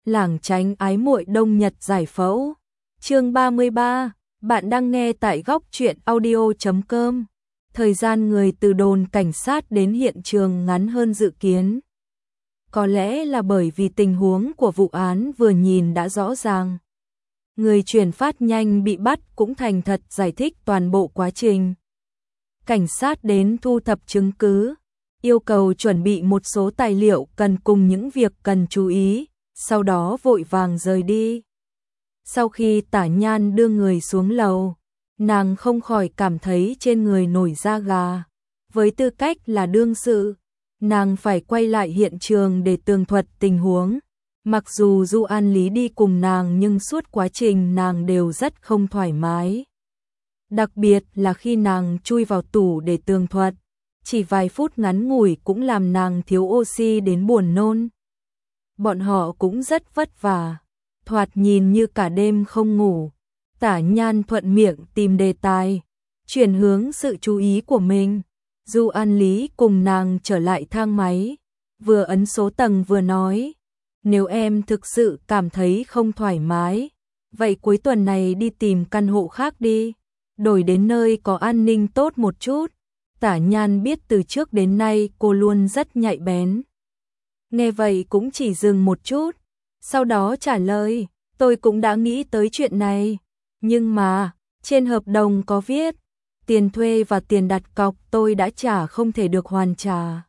lảng tránh ái muội đông nhật giải phẫu. Chương 33, bạn đang nghe tại góc truyện audio.com. Thời gian người từ đồn cảnh sát đến hiện trường ngắn hơn dự kiến. Có lẽ là bởi vì tình huống của vụ án vừa nhìn đã rõ ràng. Người truyền phát nhanh bị bắt cũng thành thật giải thích toàn bộ quá trình. Cảnh sát đến thu thập chứng cứ, yêu cầu chuẩn bị một số tài liệu cần cùng những việc cần chú ý, sau đó vội vàng rời đi. Sau khi Tả Nhan đưa người xuống lầu, nàng không khỏi cảm thấy trên người nổi da gà. Với tư cách là đương sự, nàng phải quay lại hiện trường để tường thuật tình huống. Mặc dù Du An Lý đi cùng nàng nhưng suốt quá trình nàng đều rất không thoải mái. Đặc biệt là khi nàng chui vào tủ để tường thuật, chỉ vài phút ngắn ngủi cũng làm nàng thiếu oxy đến buồn nôn. Bọn họ cũng rất vất vả, thoạt nhìn như cả đêm không ngủ. Tả Nhan thuận miệng tìm đề tài, chuyển hướng sự chú ý của mình. Du An Lý cùng nàng trở lại thang máy, vừa ấn số tầng vừa nói, nếu em thực sự cảm thấy không thoải mái, vậy cuối tuần này đi tìm căn hộ khác đi, đổi đến nơi có an ninh tốt một chút. Tả Nhan biết từ trước đến nay cô luôn rất nhạy bén. Nghe vậy cũng chỉ dừng một chút, sau đó trả lời, tôi cũng đã nghĩ tới chuyện này, nhưng mà, trên hợp đồng có viết, tiền thuê và tiền đặt cọc tôi đã trả không thể được hoàn trả.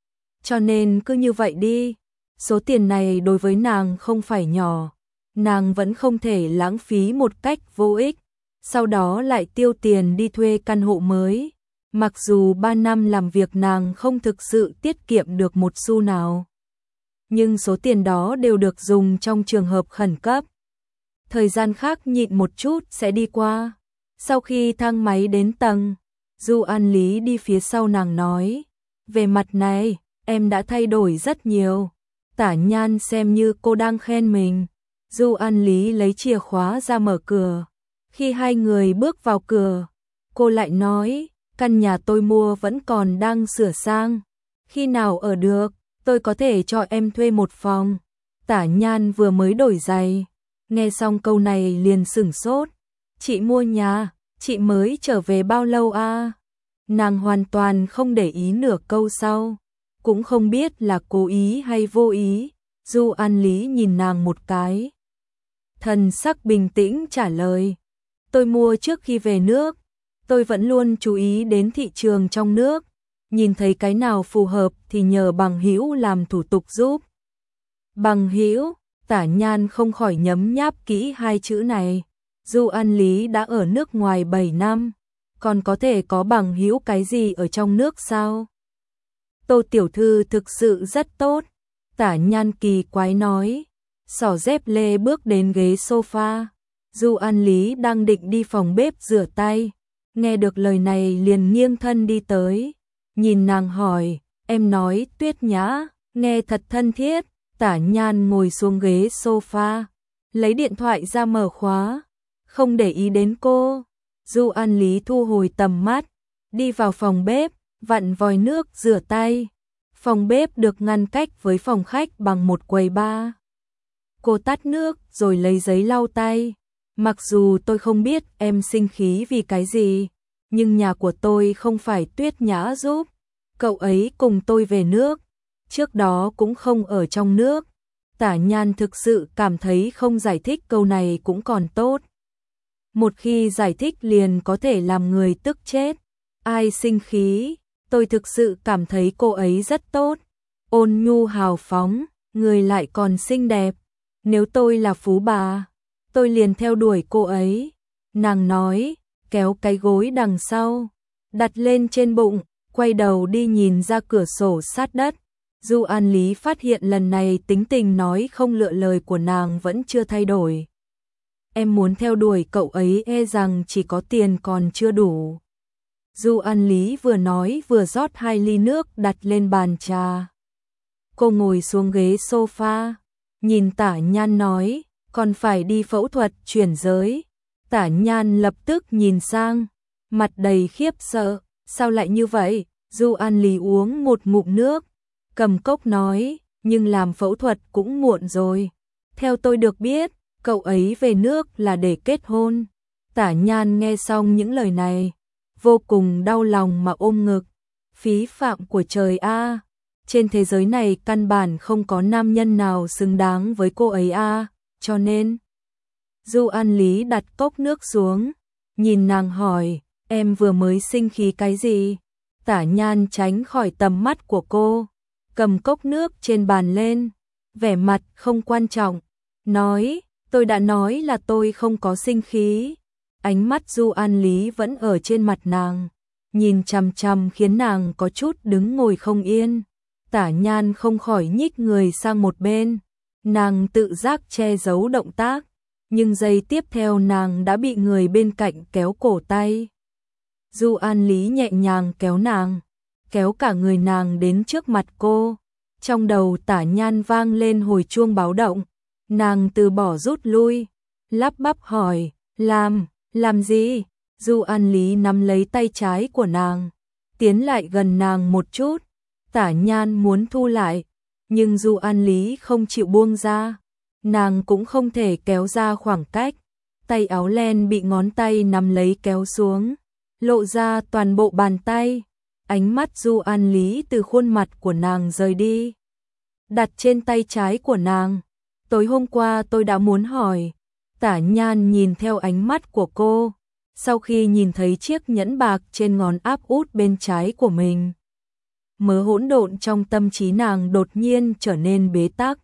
Cho nên cứ như vậy đi, số tiền này đối với nàng không phải nhỏ, nàng vẫn không thể lãng phí một cách vô ích, sau đó lại tiêu tiền đi thuê căn hộ mới. Mặc dù 3 năm làm việc nàng không thực sự tiết kiệm được một xu nào, nhưng số tiền đó đều được dùng trong trường hợp khẩn cấp. Thời gian khác nhịn một chút sẽ đi qua. Sau khi thang máy đến tầng, Du An Lý đi phía sau nàng nói, về mặt này, em đã thay đổi rất nhiều. Tả Nhan xem như cô đang khen mình. Du An Lý lấy chìa khóa ra mở cửa. Khi hai người bước vào cửa, cô lại nói, căn nhà tôi mua vẫn còn đang sửa sang. Khi nào ở được, tôi có thể cho em thuê một phòng. Tả Nhan vừa mới đổi giày, nghe xong câu này liền sửng sốt. Chị mua nhà, chị mới trở về bao lâu à? Nàng hoàn toàn không để ý nửa câu sau, cũng không biết là cố ý hay vô ý. Du An Lý nhìn nàng một cái, thần sắc bình tĩnh trả lời, tôi mua trước khi về nước. Tôi vẫn luôn chú ý đến thị trường trong nước, nhìn thấy cái nào phù hợp thì nhờ bằng hữu làm thủ tục giúp. Bằng hữu, Tả Nhan không khỏi nhấm nháp kỹ hai chữ này. Du An Lý đã ở nước ngoài 7 năm, còn có thể có bằng hữu cái gì ở trong nước sao? Tô tiểu thư thực sự rất tốt, Tả Nhan kỳ quái nói, xỏ dép lê bước đến ghế sofa. Du An Lý đang định đi phòng bếp rửa tay, nghe được lời này liền nghiêng thân đi tới, nhìn nàng hỏi, em nói Tuyết Nhã, nghe thật thân thiết. Tả Nhan ngồi xuống ghế sofa, lấy điện thoại ra mở khóa, không để ý đến cô. Du An Lý thu hồi tầm mắt, đi vào phòng bếp, vặn vòi nước rửa tay. Phòng bếp được ngăn cách với phòng khách bằng một quầy bar. Cô tắt nước rồi lấy giấy lau tay. Mặc dù tôi không biết em sinh khí vì cái gì, nhưng nhà của tôi không phải Tuyết Nhã giúp. Cậu ấy cùng tôi về nước, trước đó cũng không ở trong nước. Tả Nhan thực sự cảm thấy không giải thích câu này cũng còn tốt. Một khi giải thích liền có thể làm người tức chết. Ai sinh khí, tôi thực sự cảm thấy cô ấy rất tốt. Ôn nhu hào phóng, người lại còn xinh đẹp. Nếu tôi là phú bà, tôi liền theo đuổi cô ấy. Nàng nói, kéo cái gối đằng sau, đặt lên trên bụng, quay đầu đi nhìn ra cửa sổ sát đất. Du An Lý phát hiện lần này tính tình nói không lựa lời của nàng vẫn chưa thay đổi. Em muốn theo đuổi cậu ấy e rằng chỉ có tiền còn chưa đủ. Du An Lý vừa nói vừa rót 2 ly nước đặt lên bàn trà. Cô ngồi xuống ghế sofa, nhìn Tả Nhan nói, còn phải đi phẫu thuật chuyển giới. Tả Nhan lập tức nhìn sang, mặt đầy khiếp sợ, sao lại như vậy? Du An Lý uống một ngụm nước, cầm cốc nói, nhưng làm phẫu thuật cũng muộn rồi. Theo tôi được biết, cậu ấy về nước là để kết hôn. Tả Nhan nghe xong những lời này, vô cùng đau lòng mà ôm ngực. Phí phạm của trời a, trên thế giới này căn bản không có nam nhân nào xứng đáng với cô ấy a, cho nên Du An Lý đặt cốc nước xuống, nhìn nàng hỏi, em vừa mới sinh khí cái gì? Tả Nhan tránh khỏi tầm mắt của cô, cầm cốc nước trên bàn lên, vẻ mặt không quan trọng, nói, tôi đã nói là tôi không có sinh khí. Ánh mắt Du An Lý vẫn ở trên mặt nàng, nhìn chằm chằm khiến nàng có chút đứng ngồi không yên. Tả Nhan không khỏi nhích người sang một bên, nàng tự giác che giấu động tác, nhưng giây tiếp theo nàng đã bị người bên cạnh kéo cổ tay. Du An Lý nhẹ nhàng kéo nàng, kéo cả người nàng đến trước mặt cô. Trong đầu Tả Nhan vang lên hồi chuông báo động, nàng từ bỏ rút lui, lắp bắp hỏi, làm gì? Du An Lý nắm lấy tay trái của nàng, tiến lại gần nàng một chút. Tả Nhan muốn thu lại, nhưng Du An Lý không chịu buông ra, nàng cũng không thể kéo ra khoảng cách. Tay áo len bị ngón tay nắm lấy kéo xuống, lộ ra toàn bộ bàn tay. Ánh mắt Du An Lý từ khuôn mặt của nàng rời đi, đặt trên tay trái của nàng. Tối hôm qua tôi đã muốn hỏi. Tả Nhan nhìn theo ánh mắt của cô, sau khi nhìn thấy chiếc nhẫn bạc trên ngón áp út bên trái của mình, mớ hỗn độn trong tâm trí nàng đột nhiên trở nên bế tắc.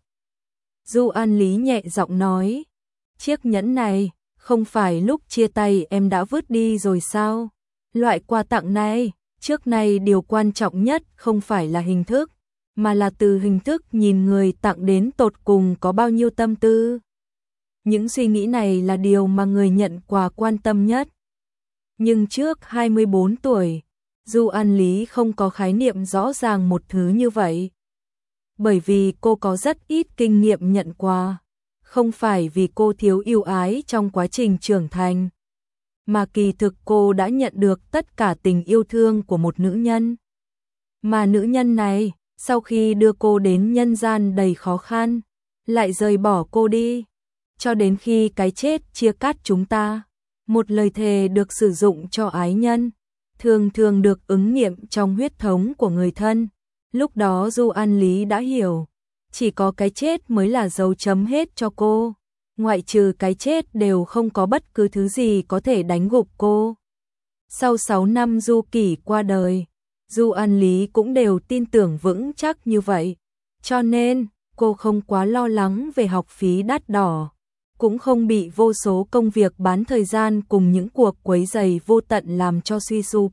Du An Lý nhẹ giọng nói, chiếc nhẫn này, không phải lúc chia tay em đã vứt đi rồi sao? Loại quà tặng này, trước nay điều quan trọng nhất không phải là hình thức, mà là từ hình thức nhìn người tặng đến tột cùng có bao nhiêu tâm tư. Những suy nghĩ này là điều mà người nhận quà quan tâm nhất. Nhưng trước 24 tuổi, Du An Lý không có khái niệm rõ ràng một thứ như vậy. Bởi vì cô có rất ít kinh nghiệm nhận quà, không phải vì cô thiếu ưu ái trong quá trình trưởng thành, mà kỳ thực cô đã nhận được tất cả tình yêu thương của một nữ nhân. Mà nữ nhân này, sau khi đưa cô đến nhân gian đầy khó khăn, lại rời bỏ cô đi. Cho đến khi cái chết chia cắt chúng ta, một lời thề được sử dụng cho ái nhân, thường thường được ứng nghiệm trong huyết thống của người thân. Lúc đó Du An Lý đã hiểu, chỉ có cái chết mới là dấu chấm hết cho cô, ngoại trừ cái chết đều không có bất cứ thứ gì có thể đánh gục cô. Sau 6 năm Du Kỷ qua đời, Du An Lý cũng đều tin tưởng vững chắc như vậy, cho nên cô không quá lo lắng về học phí đắt đỏ, cũng không bị vô số công việc bán thời gian cùng những cuộc quấy rầy vô tận làm cho suy sụp.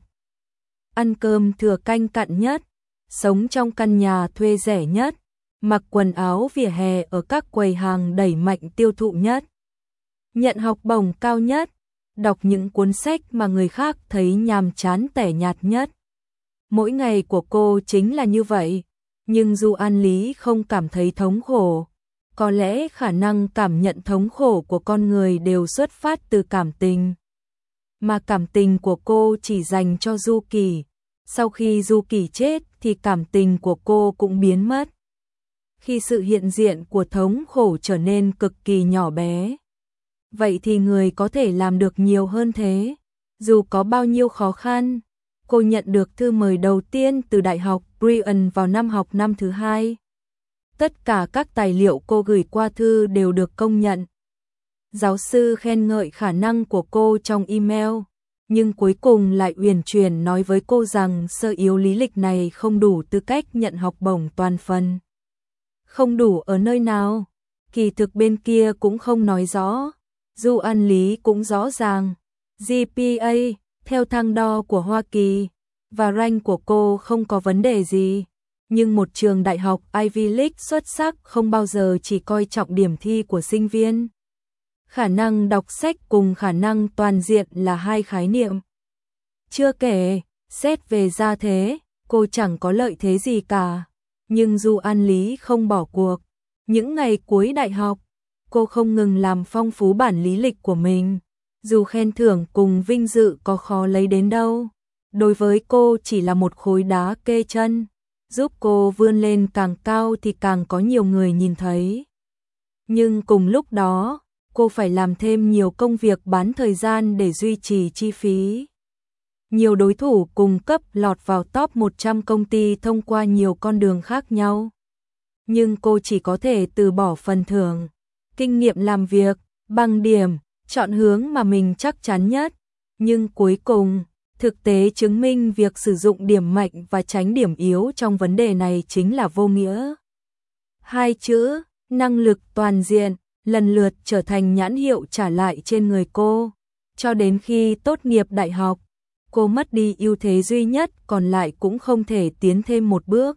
Ăn cơm thừa canh cặn nhất, sống trong căn nhà thuê rẻ nhất, mặc quần áo vỉa hè ở các quầy hàng đẩy mạnh tiêu thụ nhất, nhận học bổng cao nhất, đọc những cuốn sách mà người khác thấy nhàm chán tẻ nhạt nhất. Mỗi ngày của cô chính là như vậy, nhưng Du An Lý không cảm thấy thống khổ. Có lẽ khả năng cảm nhận thống khổ của con người đều xuất phát từ cảm tình, mà cảm tình của cô chỉ dành cho Du Kỷ. Sau khi Du Kỷ chết thì cảm tình của cô cũng biến mất. Khi sự hiện diện của thống khổ trở nên cực kỳ nhỏ bé, vậy thì người có thể làm được nhiều hơn thế. Dù có bao nhiêu khó khăn, cô nhận được thư mời đầu tiên từ Đại học Brian vào năm học năm thứ 2. Tất cả các tài liệu cô gửi qua thư đều được công nhận. Giáo sư khen ngợi khả năng của cô trong email, nhưng cuối cùng lại uyển chuyển nói với cô rằng sơ yếu lý lịch này không đủ tư cách nhận học bổng toàn phần. Không đủ ở nơi nào? Kỳ thực bên kia cũng không nói rõ. Du An Lý cũng rõ ràng. GPA, theo thang đo của Hoa Kỳ, và rank của cô không có vấn đề gì. Nhưng một trường đại học Ivy League xuất sắc không bao giờ chỉ coi trọng điểm thi của sinh viên. Khả năng đọc sách cùng khả năng toàn diện là hai khái niệm. Chưa kể, xét về gia thế, cô chẳng có lợi thế gì cả. Nhưng Du An Lý không bỏ cuộc. Những ngày cuối đại học, cô không ngừng làm phong phú bản lý lịch của mình. Dù khen thưởng cùng vinh dự có khó lấy đến đâu, đối với cô chỉ là một khối đá kê chân. Giúp cô vươn lên càng cao thì càng có nhiều người nhìn thấy. Nhưng cùng lúc đó, cô phải làm thêm nhiều công việc bán thời gian để duy trì chi phí. Nhiều đối thủ cung cấp lọt vào top 100 công ty thông qua nhiều con đường khác nhau. Nhưng cô chỉ có thể từ bỏ phần thưởng, kinh nghiệm làm việc, bằng điểm, chọn hướng mà mình chắc chắn nhất. Nhưng cuối cùng, thực tế chứng minh việc sử dụng điểm mạnh và tránh điểm yếu trong vấn đề này chính là vô nghĩa. Hai chữ, năng lực toàn diện, lần lượt trở thành nhãn hiệu trả lại trên người cô. Cho đến khi tốt nghiệp đại học, cô mất đi ưu thế duy nhất còn lại cũng không thể tiến thêm một bước.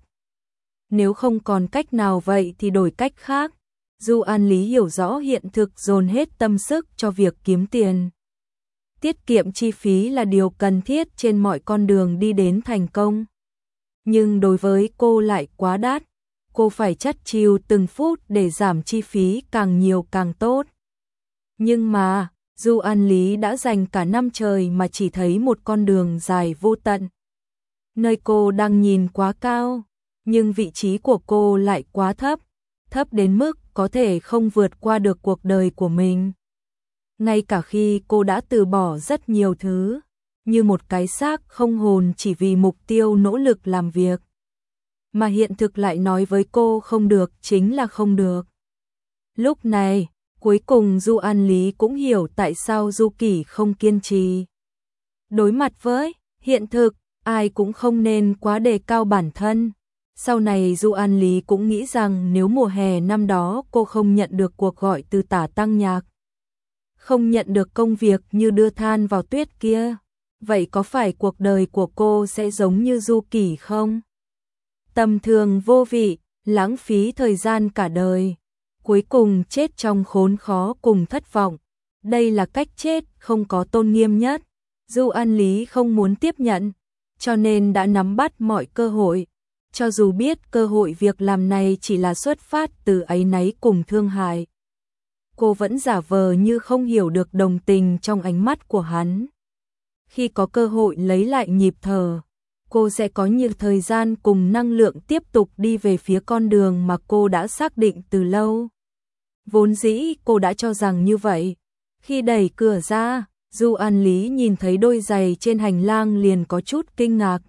Nếu không còn cách nào vậy thì đổi cách khác. Du An Lý hiểu rõ hiện thực dồn hết tâm sức cho việc kiếm tiền. Tiết kiệm chi phí là điều cần thiết trên mọi con đường đi đến thành công. Nhưng đối với cô lại quá đắt. Cô phải chắt chiu từng phút để giảm chi phí càng nhiều càng tốt. Nhưng mà, Du An Lý đã dành cả năm trời mà chỉ thấy một con đường dài vô tận. Nơi cô đang nhìn quá cao, nhưng vị trí của cô lại quá thấp, thấp đến mức có thể không vượt qua được cuộc đời của mình. Ngay cả khi cô đã từ bỏ rất nhiều thứ, như một cái xác không hồn chỉ vì mục tiêu nỗ lực làm việc. Mà hiện thực lại nói với cô không được chính là không được. Lúc này, cuối cùng Du An Lý cũng hiểu tại sao Du Kỷ không kiên trì. Đối mặt với hiện thực, ai cũng không nên quá đề cao bản thân. Sau này Du An Lý cũng nghĩ rằng nếu mùa hè năm đó cô không nhận được cuộc gọi từ Tả Tăng Nhạc, không nhận được công việc như đưa than vào tuyết kia, vậy có phải cuộc đời của cô sẽ giống như Du Kỷ không? Tầm thường vô vị, lãng phí thời gian cả đời, cuối cùng chết trong khốn khó cùng thất vọng. Đây là cách chết không có tôn nghiêm nhất. Du An Lý không muốn tiếp nhận, cho nên đã nắm bắt mọi cơ hội. Cho dù biết cơ hội việc làm này chỉ là xuất phát từ áy náy cùng thương hại, cô vẫn giả vờ như không hiểu được đồng tình trong ánh mắt của hắn. Khi có cơ hội lấy lại nhịp thở, cô sẽ có nhiều thời gian cùng năng lượng tiếp tục đi về phía con đường mà cô đã xác định từ lâu. Vốn dĩ cô đã cho rằng như vậy. Khi đẩy cửa ra, Du An Lý nhìn thấy đôi giày trên hành lang liền có chút kinh ngạc.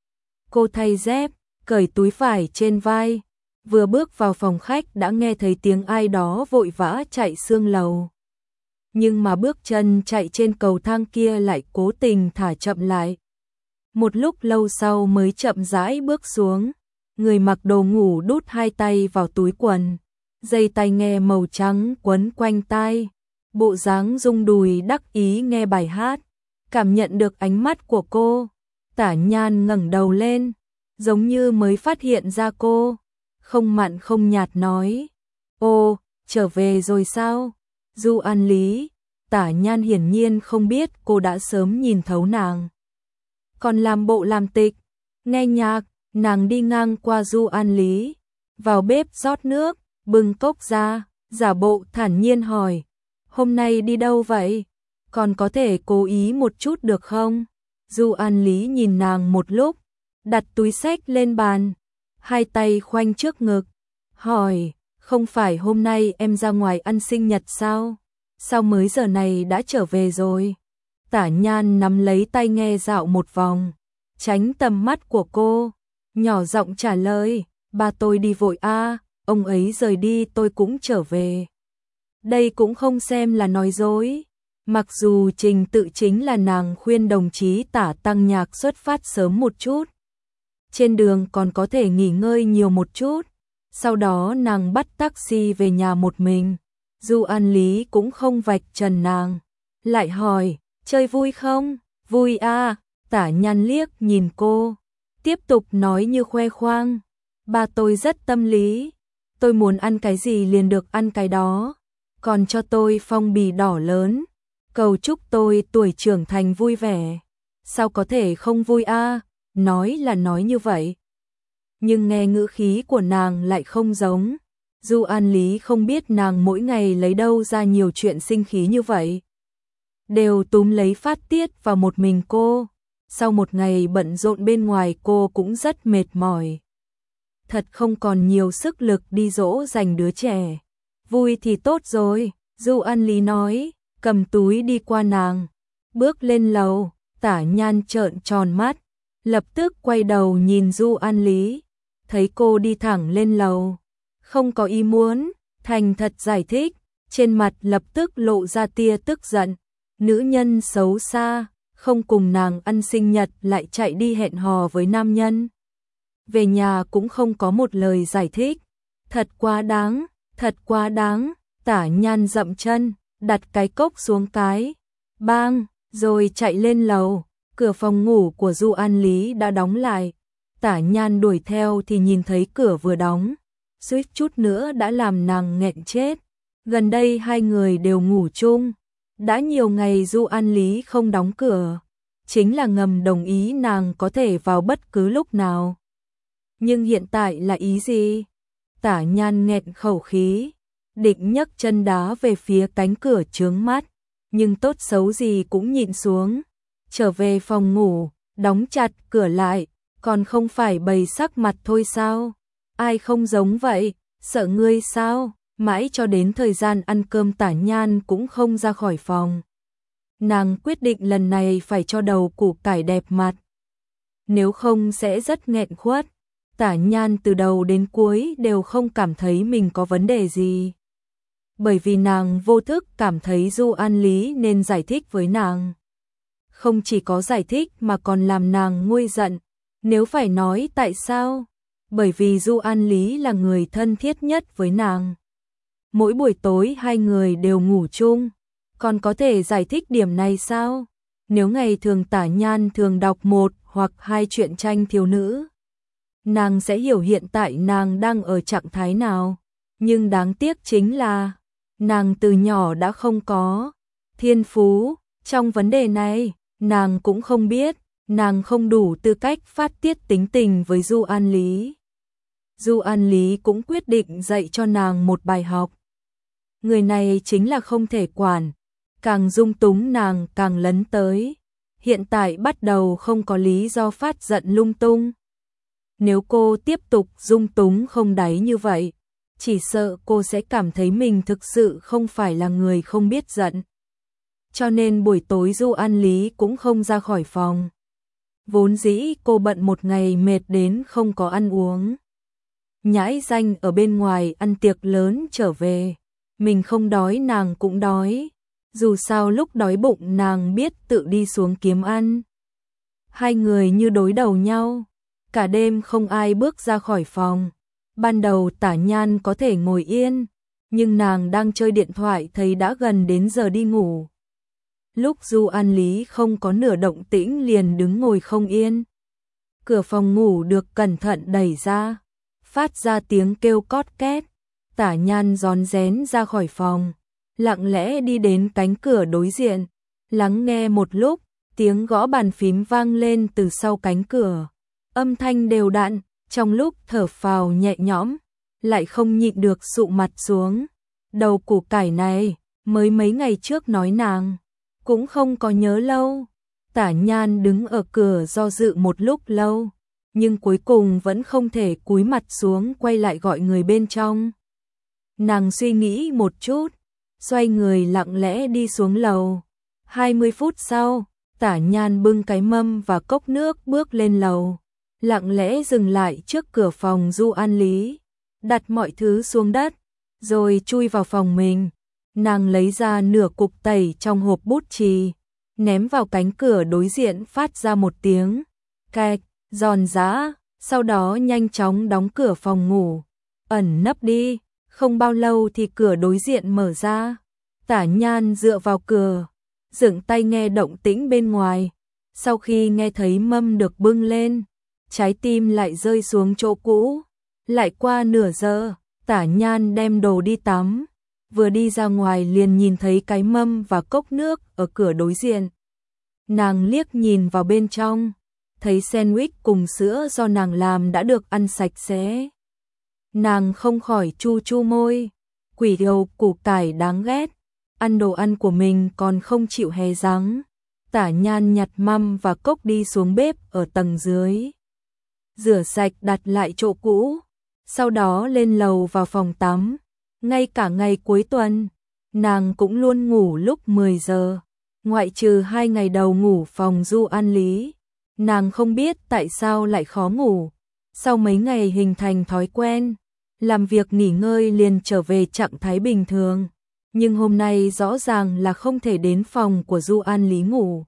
Cô thay dép, cởi túi vải trên vai, vừa bước vào phòng khách đã nghe thấy tiếng ai đó vội vã chạy xương lầu. Nhưng mà bước chân chạy trên cầu thang kia lại cố tình thả chậm lại. Một lúc lâu sau mới chậm rãi bước xuống, người mặc đồ ngủ đút hai tay vào túi quần, dây tai nghe màu trắng quấn quanh tai, bộ dáng rung đùi đắc ý nghe bài hát. Cảm nhận được ánh mắt của cô, Tả Nhan ngẩng đầu lên, giống như mới phát hiện ra cô, không mặn không nhạt nói: "Ô, trở về rồi sao?" Du An Lý, Tả Nhan hiển nhiên không biết cô đã sớm nhìn thấu nàng. Còn làm bộ làm tịch, nghe nhạc, nàng đi ngang qua Du An Lý, vào bếp rót nước, bưng cốc ra, giả bộ thản nhiên hỏi: "Hôm nay đi đâu vậy? Còn có thể cố ý một chút được không?" Du An Lý nhìn nàng một lúc, đặt túi xách lên bàn, hai tay khoanh trước ngực, hỏi: "Không phải hôm nay em ra ngoài ăn sinh nhật sao? Sao mới giờ này đã trở về rồi?" Tả Nhan nắm lấy tay nghe dạo một vòng, tránh tầm mắt của cô, nhỏ giọng trả lời: "Ba tôi đi vội a, ông ấy rời đi tôi cũng trở về." Đây cũng không xem là nói dối. Mặc dù trình tự chính là nàng khuyên đồng chí Tả Tăng Nhạc xuất phát sớm một chút, trên đường còn có thể nghỉ ngơi nhiều một chút, sau đó nàng bắt taxi về nhà một mình. Du An Lý cũng không vạch trần nàng, lại hỏi: "Chơi vui không?" "Vui a." Tả Nhan liếc nhìn cô, tiếp tục nói như khoe khoang: "Ba tôi rất tâm lý, tôi muốn ăn cái gì liền được ăn cái đó, còn cho tôi phong bì đỏ lớn, cầu chúc tôi tuổi trưởng thành vui vẻ. Sao có thể không vui a?" Nói là nói như vậy, nhưng nghe ngữ khí của nàng lại không giống. Du An Lý không biết nàng mỗi ngày lấy đâu ra nhiều chuyện sinh khí như vậy, đều túm lấy phát tiết vào một mình cô. Sau một ngày bận rộn bên ngoài cô cũng rất mệt mỏi, thật không còn nhiều sức lực đi dỗ dành đứa trẻ. Vui thì tốt rồi, Du An Lý nói, cầm túi đi qua nàng. Bước lên lầu, Tả Nhan trợn tròn mắt, lập tức quay đầu nhìn Du An Lý, thấy cô đi thẳng lên lầu, không có ý muốn, thành thật giải thích, trên mặt lập tức lộ ra tia tức giận, nữ nhân xấu xa, không cùng nàng ăn sinh nhật lại chạy đi hẹn hò với nam nhân. Về nhà cũng không có một lời giải thích, thật quá đáng, thật quá đáng. Tả Nhan dậm chân, đặt cái cốc xuống cái, bang, rồi chạy lên lầu, cửa phòng ngủ của Du An Lý đã đóng lại. Tả Nhan đuổi theo thì nhìn thấy cửa vừa đóng, suýt chút nữa đã làm nàng nghẹn chết. Gần đây hai người đều ngủ chung, đã nhiều ngày Du An Lý không đóng cửa, chính là ngầm đồng ý nàng có thể vào bất cứ lúc nào. Nhưng hiện tại là ý gì? Tả Nhan nghẹn khẩu khí, định nhấc chân đá về phía cánh cửa chướng mắt, nhưng tốt xấu gì cũng nhịn xuống, trở về phòng ngủ, đóng chặt cửa lại, còn không phải bày sắc mặt thôi sao? Ai không giống vậy, sợ ngươi sao? Mãi cho đến thời gian ăn cơm Tả Nhan cũng không ra khỏi phòng. Nàng quyết định lần này phải cho đầu củ cải đẹp mặt, nếu không sẽ rất nghẹn khuất. Tả Nhan từ đầu đến cuối đều không cảm thấy mình có vấn đề gì, bởi vì nàng vô thức cảm thấy Du An Lý nên giải thích với nàng. Không chỉ có giải thích mà còn làm nàng nguôi giận. Nếu phải nói tại sao? Bởi vì Du An Lý là người thân thiết nhất với nàng. Mỗi buổi tối hai người đều ngủ chung, còn có thể giải thích điểm này sao? Nếu ngày thường Tả Nhan thường đọc một hoặc hai truyện tranh thiếu nữ, nàng sẽ hiểu hiện tại nàng đang ở trạng thái nào. Nhưng đáng tiếc chính là nàng từ nhỏ đã không có thiên phú trong vấn đề này, nàng cũng không biết, nàng không đủ tư cách phát tiết tính tình với Du An Lý. Du An Lý cũng quyết định dạy cho nàng một bài học. Người này chính là không thể quản, càng dung túng nàng càng lấn tới. Hiện tại bắt đầu không có lý do phát giận lung tung. Nếu cô tiếp tục dung túng không đáy như vậy, chỉ sợ cô sẽ cảm thấy mình thực sự không phải là người không biết giận. Cho nên buổi tối Du An Lý cũng không ra khỏi phòng. Vốn dĩ cô bận một ngày mệt đến không có ăn uống. Nhãi danh ở bên ngoài ăn tiệc lớn trở về, mình không đói nàng cũng đói. Dù sao lúc đói bụng nàng biết tự đi xuống kiếm ăn. Hai người như đối đầu nhau, cả đêm không ai bước ra khỏi phòng. Ban đầu Tả Nhan có thể ngồi yên, nhưng nàng đang chơi điện thoại thấy đã gần đến giờ đi ngủ. Lúc Du An Lý không có nửa động tĩnh liền đứng ngồi không yên. Cửa phòng ngủ được cẩn thận đẩy ra, phát ra tiếng kêu cót két. Tả Nhan rón rén ra khỏi phòng, lặng lẽ đi đến cánh cửa đối diện, lắng nghe một lúc, tiếng gõ bàn phím vang lên từ sau cánh cửa. Âm thanh đều đặn, trong lúc thở phào nhẹ nhõm, lại không nhịn được sụ mặt xuống. Đầu củ cải này, mới mấy ngày trước nói nàng, cũng không có nhớ lâu. Tả Nhan đứng ở cửa do dự một lúc lâu, nhưng cuối cùng vẫn không thể cúi mặt xuống quay lại gọi người bên trong. Nàng suy nghĩ một chút, xoay người lặng lẽ đi xuống lầu. 20 phút sau, Tả Nhan bưng cái mâm và cốc nước bước lên lầu, lặng lẽ dừng lại trước cửa phòng Du An Lý, đặt mọi thứ xuống đất, rồi chui vào phòng mình. Nàng lấy ra nửa cục tẩy trong hộp bút chì, ném vào cánh cửa đối diện phát ra một tiếng kẹt, giòn giã, sau đó nhanh chóng đóng cửa phòng ngủ, ẩn nấp đi. Không bao lâu thì cửa đối diện mở ra. Tả Nhan dựa vào cửa, dựng tay nghe động tĩnh bên ngoài. Sau khi nghe thấy mâm được bưng lên, trái tim lại rơi xuống chỗ cũ. Lại qua nửa giờ, Tả Nhan đem đồ đi tắm. Vừa đi ra ngoài liền nhìn thấy cái mâm và cốc nước ở cửa đối diện. Nàng liếc nhìn vào bên trong, thấy sandwich cùng sữa do nàng làm đã được ăn sạch sẽ. Nàng không khỏi chu chu môi, quỷ đầu củ cải đáng ghét, ăn đồ ăn của mình còn không chịu hé răng. Tả Nhan nhặt mâm và cốc đi xuống bếp ở tầng dưới, rửa sạch đặt lại chỗ cũ, sau đó lên lầu vào phòng tắm, Ngay cả ngày cuối tuần, nàng cũng luôn ngủ lúc 10 giờ, ngoại trừ 2 ngày đầu ngủ phòng Du An Lý. Nàng không biết tại sao lại khó ngủ, sau mấy ngày hình thành thói quen, làm việc nghỉ ngơi liền trở về trạng thái bình thường, nhưng hôm nay rõ ràng là không thể đến phòng của Du An Lý ngủ.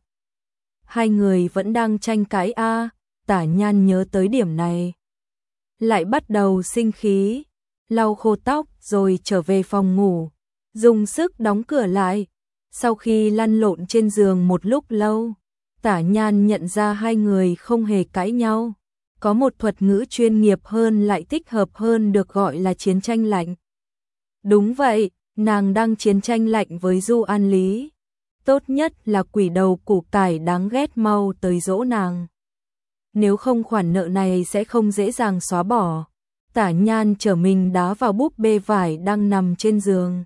Hai người vẫn đang tranh cãi Tả Nhan nhớ tới điểm này, lại bắt đầu sinh khí, lau khô tóc rồi trở về phòng ngủ, dùng sức đóng cửa lại. Sau khi lăn lộn trên giường một lúc lâu, Tả Nhan nhận ra hai người không hề cãi nhau. Có một thuật ngữ chuyên nghiệp hơn lại thích hợp hơn được gọi là chiến tranh lạnh. Đúng vậy, nàng đang chiến tranh lạnh với Du An Lý. Tốt nhất là quỷ đầu củ cải đáng ghét mau tới dỗ nàng. Nếu không khoản nợ này sẽ không dễ dàng xóa bỏ. Tả Nhan trở mình đá vào búp bê vải đang nằm trên giường.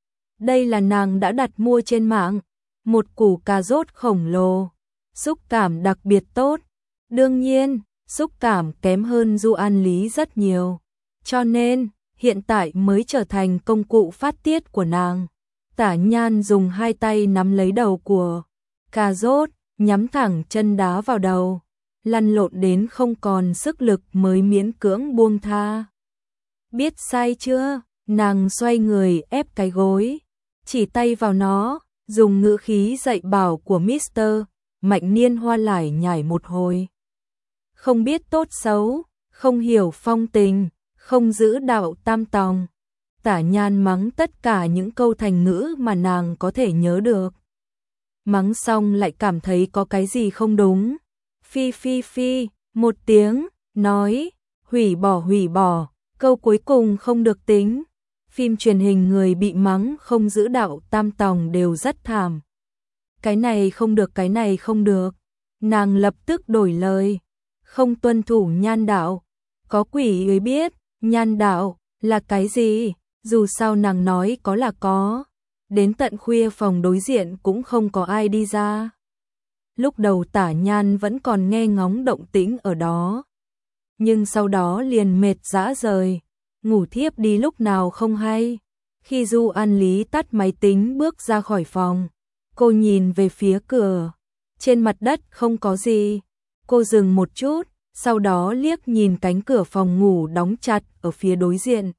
Đây là nàng đã đặt mua trên mạng, một củ cà rốt khổng lồ, xúc cảm đặc biệt tốt. Đương nhiên, xúc cảm kém hơn Du An Lý rất nhiều, cho nên hiện tại mới trở thành công cụ phát tiết của nàng. Tả Nhan dùng hai tay nắm lấy đầu của cà rốt, nhắm thẳng chân đá vào đầu, lăn lộn đến không còn sức lực mới miễn cưỡng buông tha. Biết sai chưa? Nàng xoay người ép cái gối, chỉ tay vào nó, dùng ngữ khí dạy bảo của Mr. Mạnh Niên Hoa lải nhải một hồi. Không biết tốt xấu, không hiểu phong tình, không giữ đạo tam tòng. Tả Nhan mắng tất cả những câu thành ngữ mà nàng có thể nhớ được. Mắng xong lại cảm thấy có cái gì không đúng. Phi phi phi, một tiếng, nói, hủy bỏ, câu cuối cùng không được tính. Phim truyền hình người bị mắng không giữ đạo tam tòng đều rất thảm. Cái này không được. Nàng lập tức đổi lời. Không tuân thủ nhan đạo. Có quỷ ấy biết, nhan đạo là cái gì? Dù sao nàng nói có là có. Đến tận khuya phòng đối diện cũng không có ai đi ra. Lúc đầu Tả Nhan vẫn còn nghe ngóng động tĩnh ở đó. Nhưng sau đó liền mệt rã rời, ngủ thiếp đi lúc nào không hay. Khi Du An Lý tắt máy tính bước ra khỏi phòng, cô nhìn về phía cửa. Trên mặt đất không có gì. Cô dừng một chút, sau đó liếc nhìn cánh cửa phòng ngủ đóng chặt ở phía đối diện.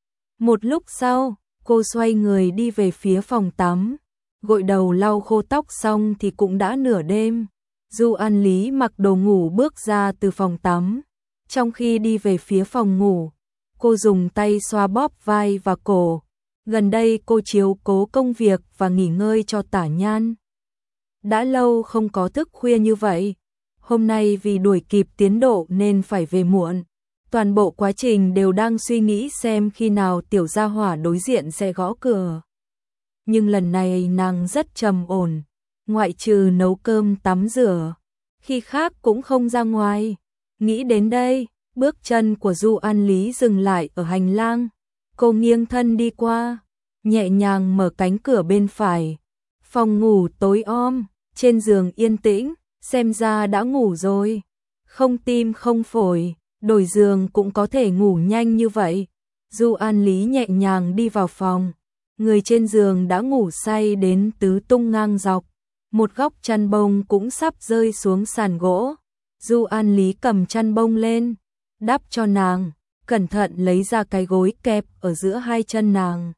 Một lúc sau, cô xoay người đi về phía phòng tắm. Gội đầu lau khô tóc xong thì cũng đã nửa đêm. Du An Lý mặc đồ ngủ bước ra từ phòng tắm. Trong khi đi về phía phòng ngủ, cô dùng tay xoa bóp vai và cổ. Gần đây cô chiếu cố công việc và nghỉ ngơi cho Tả Nhan. Đã lâu không có thức khuya như vậy. Hôm nay vì đuổi kịp tiến độ nên phải về muộn. Toàn bộ quá trình đều đang suy nghĩ xem khi nào tiểu gia hỏa đối diện sẽ gõ cửa. Nhưng lần này nàng rất trầm ổn, ngoại trừ nấu cơm tắm rửa, khi khác cũng không ra ngoài. Nghĩ đến đây, bước chân của Du An Lý dừng lại ở hành lang. Cô nghiêng thân đi qua, nhẹ nhàng mở cánh cửa bên phải. Phòng ngủ tối om, trên giường yên tĩnh, xem ra đã ngủ rồi. Không tim không phổi, đổi giường cũng có thể ngủ nhanh như vậy. Du An Lý nhẹ nhàng đi vào phòng. Người trên giường đã ngủ say đến tứ tung ngang dọc. Một góc chăn bông cũng sắp rơi xuống sàn gỗ. Du An Lý cầm chăn bông lên, đắp cho nàng, cẩn thận lấy ra cái gối kẹp ở giữa hai chân nàng.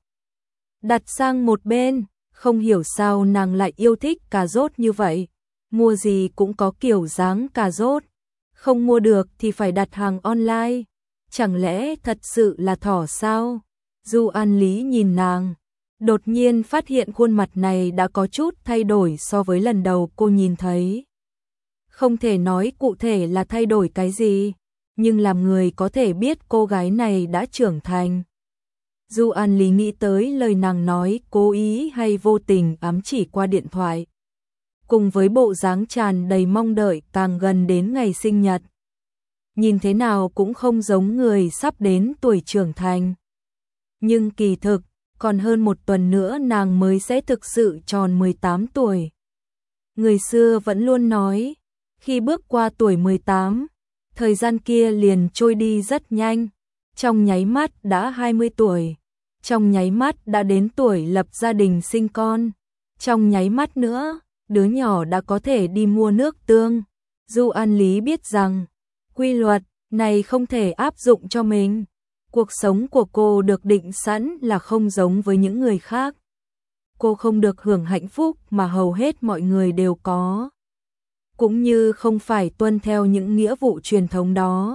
Đặt sang một bên, không hiểu sao nàng lại yêu thích cà rốt như vậy. Mua gì cũng có kiểu dáng cà rốt. Không mua được thì phải đặt hàng online. Chẳng lẽ thật sự là thỏ sao? Du An Lý nhìn nàng, đột nhiên phát hiện khuôn mặt này đã có chút thay đổi so với lần đầu cô nhìn thấy. Không thể nói cụ thể là thay đổi cái gì, nhưng làm người có thể biết cô gái này đã trưởng thành. Du An Lý nghĩ tới lời nàng nói cố ý hay vô tình ám chỉ qua điện thoại. Cùng với bộ dáng tràn đầy mong đợi càng gần đến ngày sinh nhật. Nhìn thế nào cũng không giống người sắp đến tuổi trưởng thành. Nhưng kỳ thực, còn hơn một tuần nữa nàng mới sẽ thực sự tròn 18 tuổi. Người xưa vẫn luôn nói, khi bước qua tuổi 18, thời gian kia liền trôi đi rất nhanh, trong nháy mắt đã 20 tuổi. trong nháy mắt đã đến tuổi lập gia đình sinh con, trong nháy mắt nữa, đứa nhỏ đã có thể đi mua nước tương. Du An Lý biết rằng, quy luật này không thể áp dụng cho mình. Cuộc sống của cô được định sẵn là không giống với những người khác. Cô không được hưởng hạnh phúc mà hầu hết mọi người đều có, cũng như không phải tuân theo những nghĩa vụ truyền thống đó.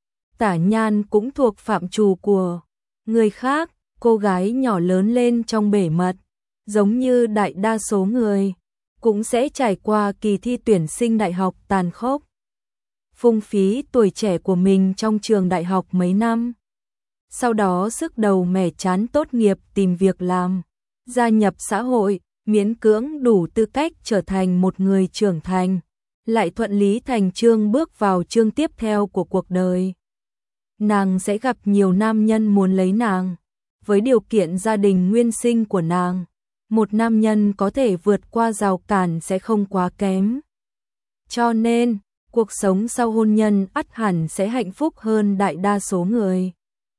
Tả Nhan cũng thuộc phạm trù của người khác, cô gái nhỏ lớn lên trong bể mật, giống như đại đa số người, cũng sẽ trải qua kỳ thi tuyển sinh đại học tàn khốc. Phung phí tuổi trẻ của mình trong trường đại học mấy năm. Sau đó sức đầu mẻ chán tốt nghiệp tìm việc làm, gia nhập xã hội, miễn cưỡng đủ tư cách trở thành một người trưởng thành, lại thuận lý thành chương bước vào chương tiếp theo của cuộc đời. Nàng sẽ gặp nhiều nam nhân muốn lấy nàng, với điều kiện gia đình nguyên sinh của nàng, một nam nhân có thể vượt qua rào cản sẽ không quá kém. Cho nên, cuộc sống sau hôn nhân ắt hẳn sẽ hạnh phúc hơn đại đa số người.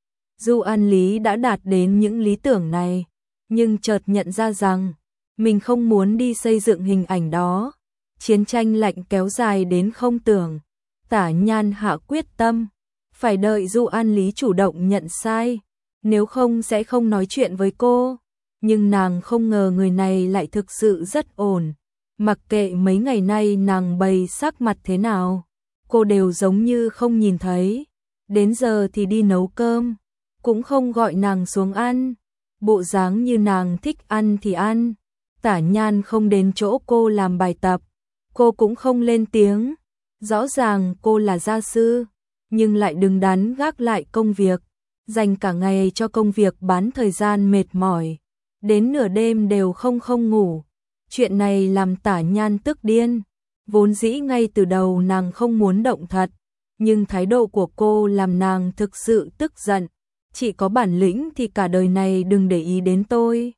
Du An Lý đã đạt đến những lý tưởng này, nhưng chợt nhận ra rằng, mình không muốn đi xây dựng hình ảnh đó. Chiến tranh lạnh kéo dài đến không tưởng. Tả Nhan hạ quyết tâm, phải đợi Du An Lý chủ động nhận sai, nếu không sẽ không nói chuyện với cô. Nhưng nàng không ngờ người này lại thực sự rất ổn. Mặc kệ mấy ngày nay nàng bày sắc mặt thế nào, cô đều giống như không nhìn thấy. Đến giờ thì đi nấu cơm, cũng không gọi nàng xuống ăn. Bộ dáng như nàng thích ăn thì ăn. Tả Nhan không đến chỗ cô làm bài tập, cô cũng không lên tiếng. Rõ ràng cô là gia sư, nhưng lại đứng đắn gác lại công việc, dành cả ngày cho công việc bán thời gian mệt mỏi. Đến nửa đêm đều không ngủ. Chuyện này làm Tả Nhan tức điên. Vốn dĩ ngay từ đầu nàng không muốn động thật, nhưng thái độ của cô làm nàng thực sự tức giận. Chỉ có bản lĩnh thì cả đời này đừng để ý đến tôi.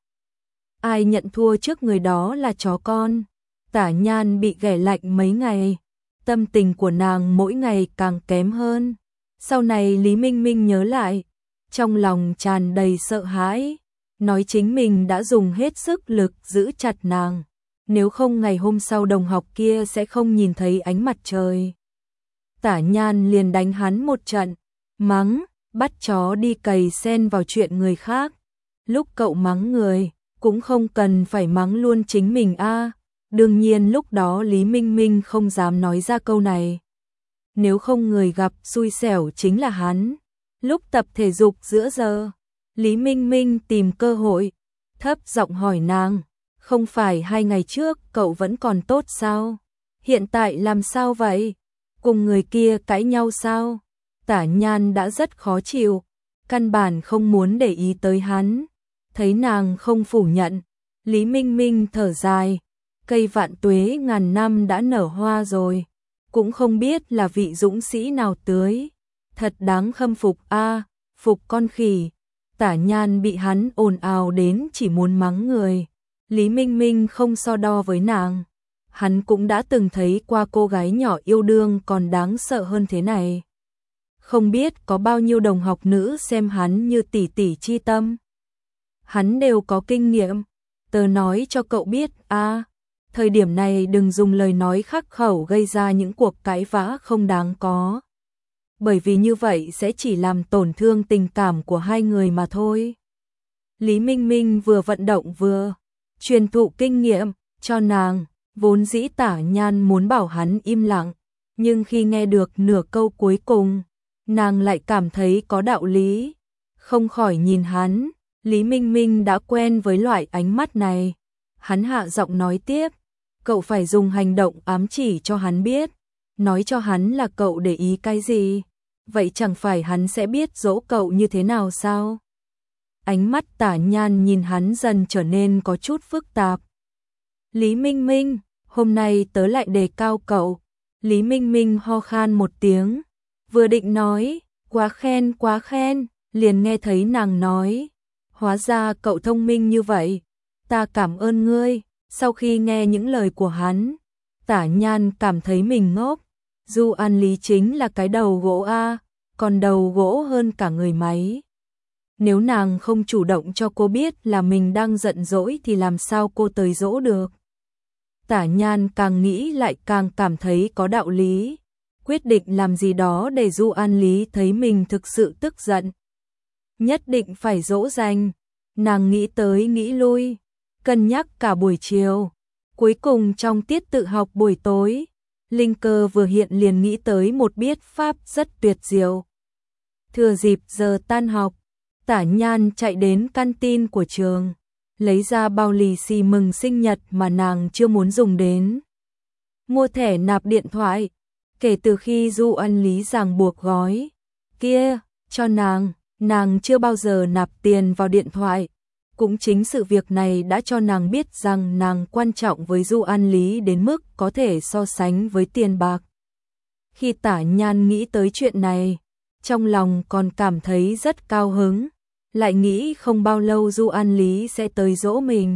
Ai nhận thua trước người đó là chó con. Tả Nhan bị ghẻ lạnh mấy ngày, tâm tình của nàng mỗi ngày càng kém hơn. Sau này Lý Minh Minh nhớ lại, trong lòng tràn đầy sợ hãi, nói chính mình đã dùng hết sức lực giữ chặt nàng, nếu không ngày hôm sau đồng học kia sẽ không nhìn thấy ánh mặt trời. Tả Nhan liền đánh hắn một trận, mắng, bắt chó đi cày xen vào chuyện người khác. Lúc cậu mắng người, cũng không cần phải mắng luôn chính mình a. Đương nhiên lúc đó Lý Minh Minh không dám nói ra câu này. Nếu không người gặp xui xẻo chính là hắn. Lúc tập thể dục giữa giờ, Lý Minh Minh tìm cơ hội, thấp giọng hỏi nàng, không phải 2 ngày trước cậu vẫn còn tốt sao? Hiện tại làm sao vậy? Cùng người kia cãi nhau sao? Tả Nhan đã rất khó chịu, căn bản không muốn để ý tới hắn. Thấy nàng không phủ nhận, Lý Minh Minh thở dài, cây vạn tuế ngàn năm đã nở hoa rồi, cũng không biết là vị dũng sĩ nào tưới. Thật đáng khâm phục a, phục con khỉ. Tả Nhan bị hắn ồn ào đến chỉ muốn mắng người. Lý Minh Minh không so đo với nàng. Hắn cũng đã từng thấy qua cô gái nhỏ yêu đương còn đáng sợ hơn thế này. Không biết có bao nhiêu đồng học nữ xem hắn như tỷ tỷ chi tâm. Hắn đều có kinh nghiệm. Tớ nói cho cậu biết a, thời điểm này đừng dùng lời nói khắc khẩu gây ra những cuộc cãi vã không đáng có. Bởi vì như vậy sẽ chỉ làm tổn thương tình cảm của hai người mà thôi. Lý Minh Minh vừa vận động vừa truyền thụ kinh nghiệm cho nàng. Vốn dĩ Tả Nhan muốn bảo hắn im lặng, nhưng khi nghe được nửa câu cuối cùng, nàng lại cảm thấy có đạo lý, không khỏi nhìn hắn. Lý Minh Minh đã quen với loại ánh mắt này. Hắn hạ giọng nói tiếp, cậu phải dùng hành động ám chỉ cho hắn biết, nói cho hắn là cậu để ý cái gì, vậy chẳng phải hắn sẽ biết dỗ cậu như thế nào sao? Ánh mắt Tả Nhan nhìn hắn dần trở nên có chút phức tạp. Lý Minh Minh, hôm nay tớ lại đề cao cậu. Lý Minh Minh ho khan một tiếng, vừa định nói, quá khen, liền nghe thấy nàng nói, hóa ra cậu thông minh như vậy, ta cảm ơn ngươi. Sau khi nghe những lời của hắn, Tả Nhan cảm thấy mình ngốc. Du An Lý chính là cái đầu gỗ a, còn đầu gỗ hơn cả người máy. Nếu nàng không chủ động cho cô biết là mình đang giận dỗi thì làm sao cô tới dỗ được. Tả Nhan càng nghĩ lại càng cảm thấy có đạo lý, quyết định làm gì đó để Du An Lý thấy mình thực sự tức giận. Nhất định phải dỗ dành. Nàng nghĩ tới nghĩ lui, cân nhắc cả buổi chiều. Cuối cùng trong tiết tự học buổi tối, linh cơ vừa hiện liền nghĩ tới một biện pháp rất tuyệt diệu. Thừa dịp giờ tan học, Tả Nhan chạy đến canteen của trường, lấy ra bao lì xì mừng sinh nhật mà nàng chưa muốn dùng đến. Mua thẻ nạp điện thoại, kể từ khi Du An Lý ràng buộc gói kia cho nàng chưa bao giờ nạp tiền vào điện thoại. Cũng chính sự việc này đã cho nàng biết rằng nàng quan trọng với Du An Lý đến mức có thể so sánh với tiền bạc. Khi Tả Nhan nghĩ tới chuyện này, trong lòng còn cảm thấy rất cao hứng, lại nghĩ không bao lâu Du An Lý sẽ tới dỗ mình.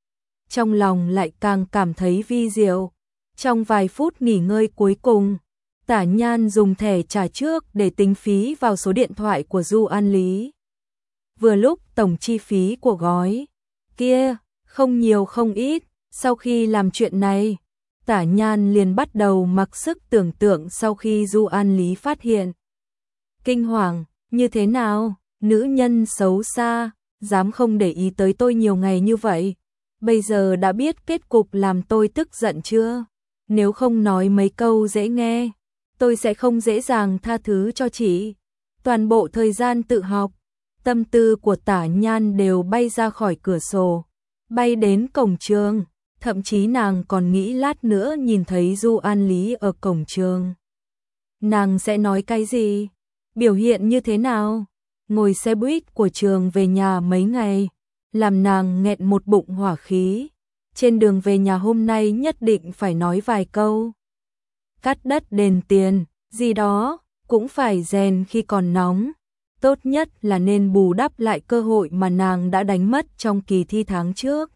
Trong lòng lại càng cảm thấy vi diệu. Trong vài phút nghỉ ngơi cuối cùng, Tả Nhan dùng thẻ trả trước để tính phí vào số điện thoại của Du An Lý. Vừa lúc tổng chi phí của gói kia không nhiều không ít, sau khi làm chuyện này, Tả Nhan liền bắt đầu mặc sức tưởng tượng sau khi Du An Lý phát hiện. Kinh hoàng, như thế nào, nữ nhân xấu xa, dám không để ý tới tôi nhiều ngày như vậy, bây giờ đã biết kết cục làm tôi tức giận chưa? Nếu không nói mấy câu dễ nghe, tôi sẽ không dễ dàng tha thứ cho chị. Toàn bộ thời gian tự học, tâm tư của Tả Nhan đều bay ra khỏi cửa sổ, bay đến cổng trường, thậm chí nàng còn nghĩ lát nữa nhìn thấy Du An Lý ở cổng trường. Nàng sẽ nói cái gì? Biểu hiện như thế nào? Ngồi xe buýt của trường về nhà mấy ngày, làm nàng nghẹn một bụng hỏa khí. Trên đường về nhà hôm nay nhất định phải nói vài câu. Cắt đất đền tiền, gì đó, cũng phải rèn khi còn nóng. Tốt nhất là nên bù đắp lại cơ hội mà nàng đã đánh mất trong kỳ thi tháng trước.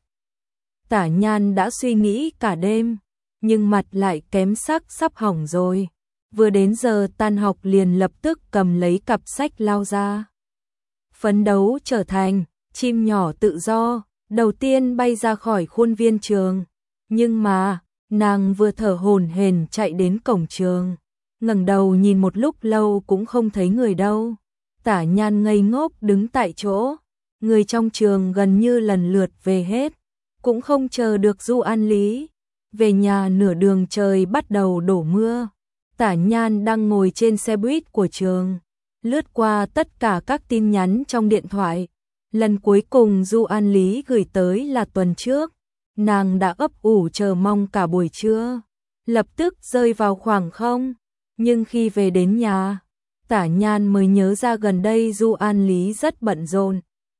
Tả Nhan đã suy nghĩ cả đêm, nhưng mặt lại kém sắc sắp hỏng rồi. Vừa đến giờ tan học liền lập tức cầm lấy cặp sách lao ra. Phấn đấu trở thành chim nhỏ tự do, đầu tiên bay ra khỏi khuôn viên trường. Nhưng mà, nàng vừa thở hổn hển chạy đến cổng trường, ngẩng đầu nhìn một lúc lâu cũng không thấy người đâu. Tả Nhan ngây ngốc đứng tại chỗ, người trong trường gần như lần lượt về hết, cũng không chờ được Du An Lý. Về nhà nửa đường trời bắt đầu đổ mưa. Tả Nhan đang ngồi trên xe buýt của trường, lướt qua tất cả các tin nhắn trong điện thoại. Lần cuối cùng Du An Lý gửi tới là tuần trước, nàng đã ấp ủ chờ mong cả buổi trưa, lập tức rơi vào khoảng không. Nhưng khi về đến nhà, Tả Nhan mới nhớ ra gần đây Du An Lý rất bận rộn,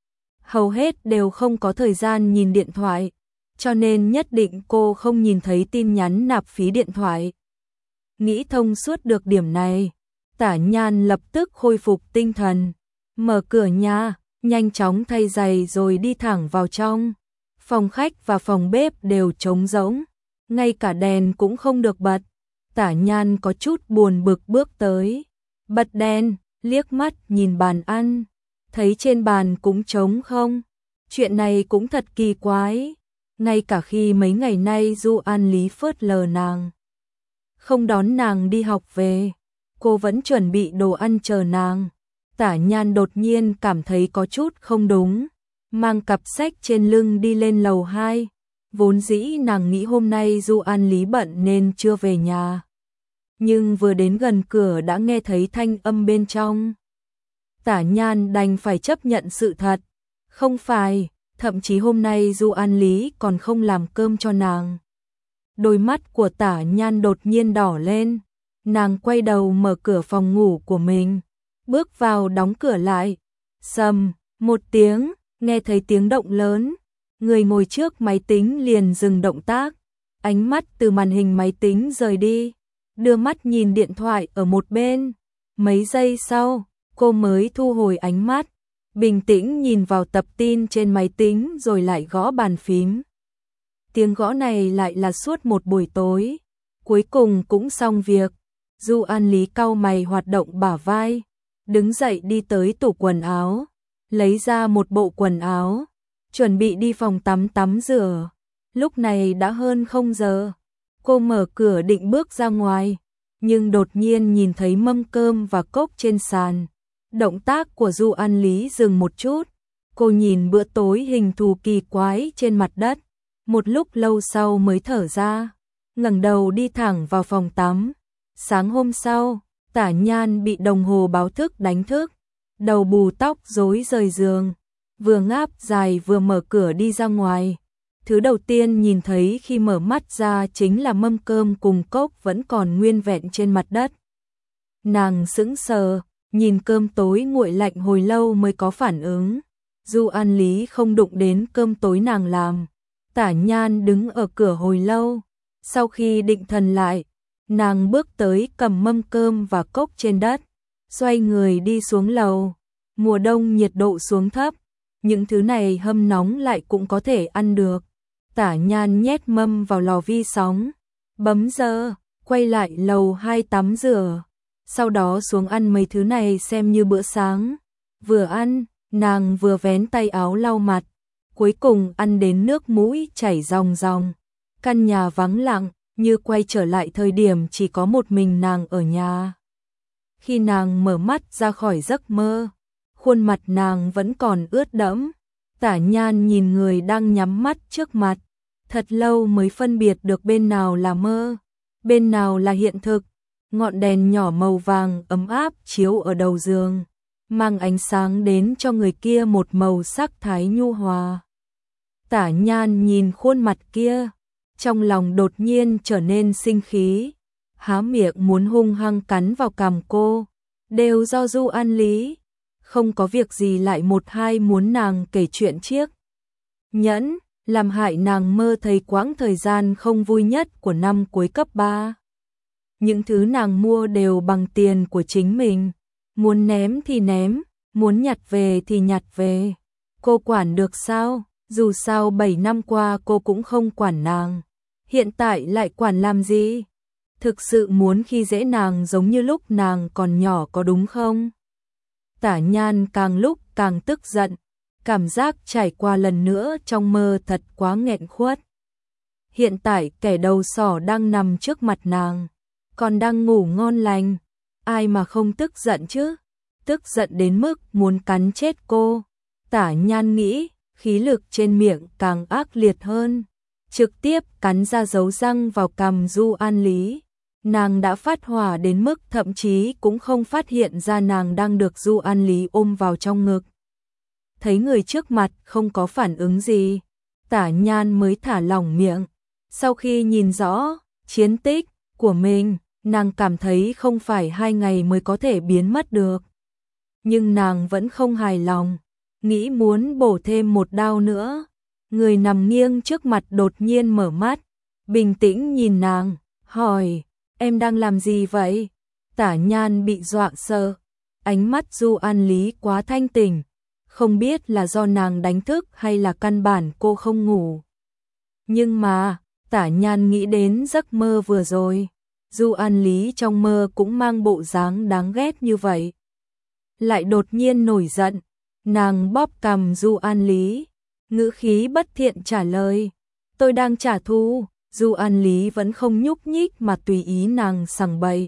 hầu hết đều không có thời gian nhìn điện thoại, cho nên nhất định cô không nhìn thấy tin nhắn nạp phí điện thoại. Nghĩ thông suốt được điểm này, Tả Nhan lập tức khôi phục tinh thần, mở cửa nhà, nhanh chóng thay giày rồi đi thẳng vào trong. Phòng khách và phòng bếp đều trống rỗng, ngay cả đèn cũng không được bật. Tả Nhan có chút buồn bực bước tới, bật đèn, liếc mắt nhìn bàn ăn, thấy trên bàn cũng trống không. Chuyện này cũng thật kỳ quái, ngay cả khi mấy ngày nay Du An Lý phớt lờ nàng, không đón nàng đi học về, cô vẫn chuẩn bị đồ ăn chờ nàng. Tả Nhan đột nhiên cảm thấy có chút không đúng, mang cặp sách trên lưng đi lên lầu 2. Vốn dĩ nàng nghĩ hôm nay Du An Lý bận nên chưa về nhà, nhưng vừa đến gần cửa đã nghe thấy thanh âm bên trong. Tả Nhan đành phải chấp nhận sự thật, không phải, thậm chí hôm nay Du An Lý còn không làm cơm cho nàng. Đôi mắt của Tả Nhan đột nhiên đỏ lên, nàng quay đầu mở cửa phòng ngủ của mình, bước vào đóng cửa lại. Sầm, một tiếng, nghe thấy tiếng động lớn, người ngồi trước máy tính liền dừng động tác, ánh mắt từ màn hình máy tính rời đi, đưa mắt nhìn điện thoại ở một bên. Mấy giây sau, cô mới thu hồi ánh mắt, bình tĩnh nhìn vào tập tin trên máy tính rồi lại gõ bàn phím. Tiếng gõ này lại là suốt một buổi tối, cuối cùng cũng xong việc. Du An Lý cau mày hoạt động bả vai, đứng dậy đi tới tủ quần áo, lấy ra một bộ quần áo, chuẩn bị đi phòng tắm tắm rửa. Lúc này đã hơn 0 giờ. Cô mở cửa định bước ra ngoài, nhưng đột nhiên nhìn thấy mâm cơm và cốc trên sàn. Động tác của Du An Lý dừng một chút. Cô nhìn bữa tối hình thù kỳ quái trên mặt đất. Một lúc lâu sau mới thở ra, ngẩng đầu đi thẳng vào phòng tắm. Sáng hôm sau, Tả Nhan bị đồng hồ báo thức đánh thức, đầu bù tóc rối rời giường, vừa ngáp dài vừa mở cửa đi ra ngoài. Thứ đầu tiên nhìn thấy khi mở mắt ra chính là mâm cơm cùng cốc vẫn còn nguyên vẹn trên mặt đất. Nàng sững sờ, nhìn cơm tối nguội lạnh hồi lâu mới có phản ứng. Du An Lý không đụng đến cơm tối nàng làm. Tả Nhan đứng ở cửa hồi lâu, sau khi định thần lại, nàng bước tới cầm mâm cơm và cốc trên đất, xoay người đi xuống lầu. Mùa đông nhiệt độ xuống thấp, những thứ này hâm nóng lại cũng có thể ăn được. Tả Nhan nhét mâm vào lò vi sóng, bấm giờ, quay lại lầu 2 tắm rửa, sau đó xuống ăn mấy thứ này xem như bữa sáng. Vừa ăn, nàng vừa vén tay áo lau mặt, cuối cùng ăn đến nước mũi chảy ròng ròng. Căn nhà vắng lặng, như quay trở lại thời điểm chỉ có một mình nàng ở nhà. Khi nàng mở mắt ra khỏi giấc mơ, khuôn mặt nàng vẫn còn ướt đẫm. Tả Nhan nhìn người đang nhắm mắt trước mặt, thật lâu mới phân biệt được bên nào là mơ, bên nào là hiện thực. Ngọn đèn nhỏ màu vàng ấm áp chiếu ở đầu giường, mang ánh sáng đến cho người kia một màu sắc thái nhu hòa. Tả Nhan nhìn khuôn mặt kia, trong lòng đột nhiên trở nên sinh khí, há miệng muốn hung hăng cắn vào cằm cô. Đều do Du An Lý, không có việc gì lại một hai muốn nàng kể chuyện chiếc nhẫn, làm hại nàng mơ thấy quãng thời gian không vui nhất của năm cuối cấp 3. Những thứ nàng mua đều bằng tiền của chính mình, muốn ném thì ném, muốn nhặt về thì nhặt về. Cô quản được sao? Dù sao 7 năm qua cô cũng không quản nàng, hiện tại lại quản làm gì? Thực sự muốn khi dễ nàng giống như lúc nàng còn nhỏ có đúng không? Tả Nhan càng lúc càng tức giận, cảm giác trải qua lần nữa trong mơ thật quá nghẹn khuất. Hiện tại kẻ đầu sỏ đang nằm trước mặt nàng, còn đang ngủ ngon lành, ai mà không tức giận chứ? Tức giận đến mức muốn cắn chết cô. Tả Nhan nghĩ, khí lực trên miệng càng ác liệt hơn, trực tiếp cắn ra dấu răng vào cằm Du An Lý. Nàng đã phát hỏa đến mức thậm chí cũng không phát hiện ra nàng đang được Du An Lý ôm vào trong ngực. Thấy người trước mặt không có phản ứng gì, Tả Nhan mới thả lỏng miệng. Sau khi nhìn rõ chiến tích của mình, nàng cảm thấy không phải 2 ngày mới có thể biến mất được. Nhưng nàng vẫn không hài lòng, nghĩ muốn bổ thêm một đao nữa. Người nằm nghiêng trước mặt đột nhiên mở mắt, bình tĩnh nhìn nàng, hỏi, em đang làm gì vậy? Tả Nhan bị dọa sợ, ánh mắt Du An Lý quá thanh tỉnh, không biết là do nàng đánh thức hay là căn bản cô không ngủ. Nhưng mà, Tả Nhan nghĩ đến giấc mơ vừa rồi, Du An Lý trong mơ cũng mang bộ dáng đáng ghét như vậy. Lại đột nhiên nổi giận, nàng bóp cằm Du An Lý, ngữ khí bất thiện trả lời, tôi đang trả thù. Du An Lý vẫn không nhúc nhích mà tùy ý nàng sằng bậy.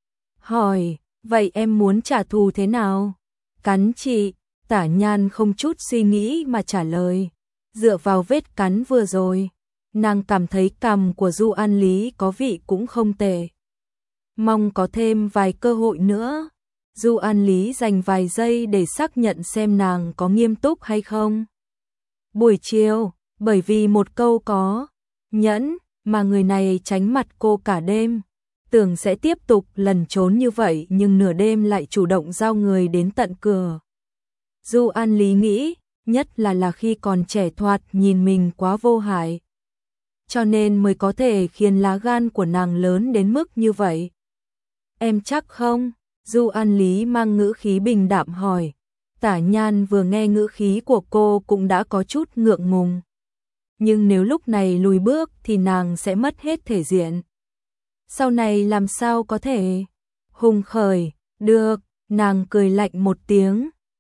Hỏi, vậy em muốn trả thù thế nào? Cắn chị. Tả Nhan không chút suy nghĩ mà trả lời. Dựa vào vết cắn vừa rồi, nàng cảm thấy cằm của Du An Lý có vị cũng không tệ. Mong có thêm vài cơ hội nữa. Du An Lý dành vài giây để xác nhận xem nàng có nghiêm túc hay không. Buổi chiều, bởi vì một câu có nhẫn mà người này tránh mặt cô cả đêm, tưởng sẽ tiếp tục lẩn trốn như vậy nhưng nửa đêm lại chủ động giao người đến tận cửa. Du An Lý nghĩ, nhất là khi còn trẻ thoạt nhìn mình quá vô hại, cho nên mới có thể khiến lá gan của nàng lớn đến mức như vậy. Em chắc không? Du An Lý mang ngữ khí bình đạm hỏi. Tả Nhan vừa nghe ngữ khí của cô cũng đã có chút ngượng ngùng. Nhưng nếu lúc này lùi bước thì nàng sẽ mất hết thể diện. Sau này làm sao có thể? Hùng khởi, được, nàng cười lạnh một tiếng.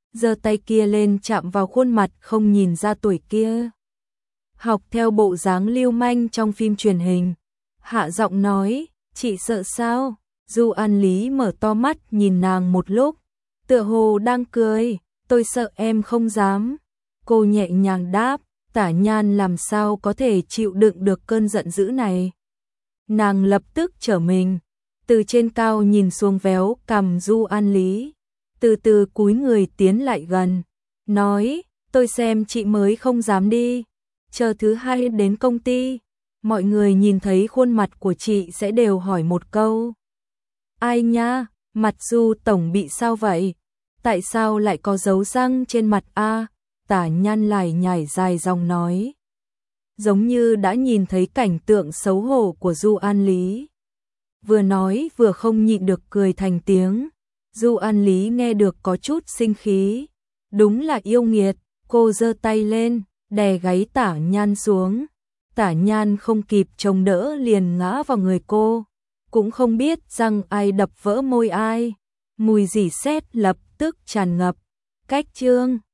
giơ tay kia lên chạm vào khuôn mặt không nhìn ra tuổi kia. Học theo bộ dáng lưu manh trong phim truyền hình, hạ giọng nói, chị sợ sao? Du An Lý mở to mắt nhìn nàng một lúc, tựa hồ đang cười, tôi sợ em không dám. Cô nhẹ nhàng đáp, Tả Nhan làm sao có thể chịu đựng được cơn giận dữ này. Nàng lập tức trở mình, từ trên cao nhìn xuống véo cằm Du An Lý, từ từ cúi người tiến lại gần, nói, tôi xem chị mới không dám đi, chờ thứ hai đến công ty, mọi người nhìn thấy khuôn mặt của chị sẽ đều hỏi một câu. Ai nha, mặt Du tổng bị sao vậy? Tại sao lại có dấu răng trên mặt a? Tả Nhan lại nhảy dài dòng nói. Giống như đã nhìn thấy cảnh tượng xấu hổ của Du An Lý. Vừa nói vừa không nhịn được cười thành tiếng. Du An Lý nghe được có chút sinh khí. Đúng là yêu nghiệt, cô giơ tay lên, đè gáy Tả Nhan xuống. Tả Nhan không kịp chống đỡ liền ngã vào người cô. Cũng không biết răng ai đập vỡ môi ai. Mùi rỉ sét lập tức tràn ngập. Cách chương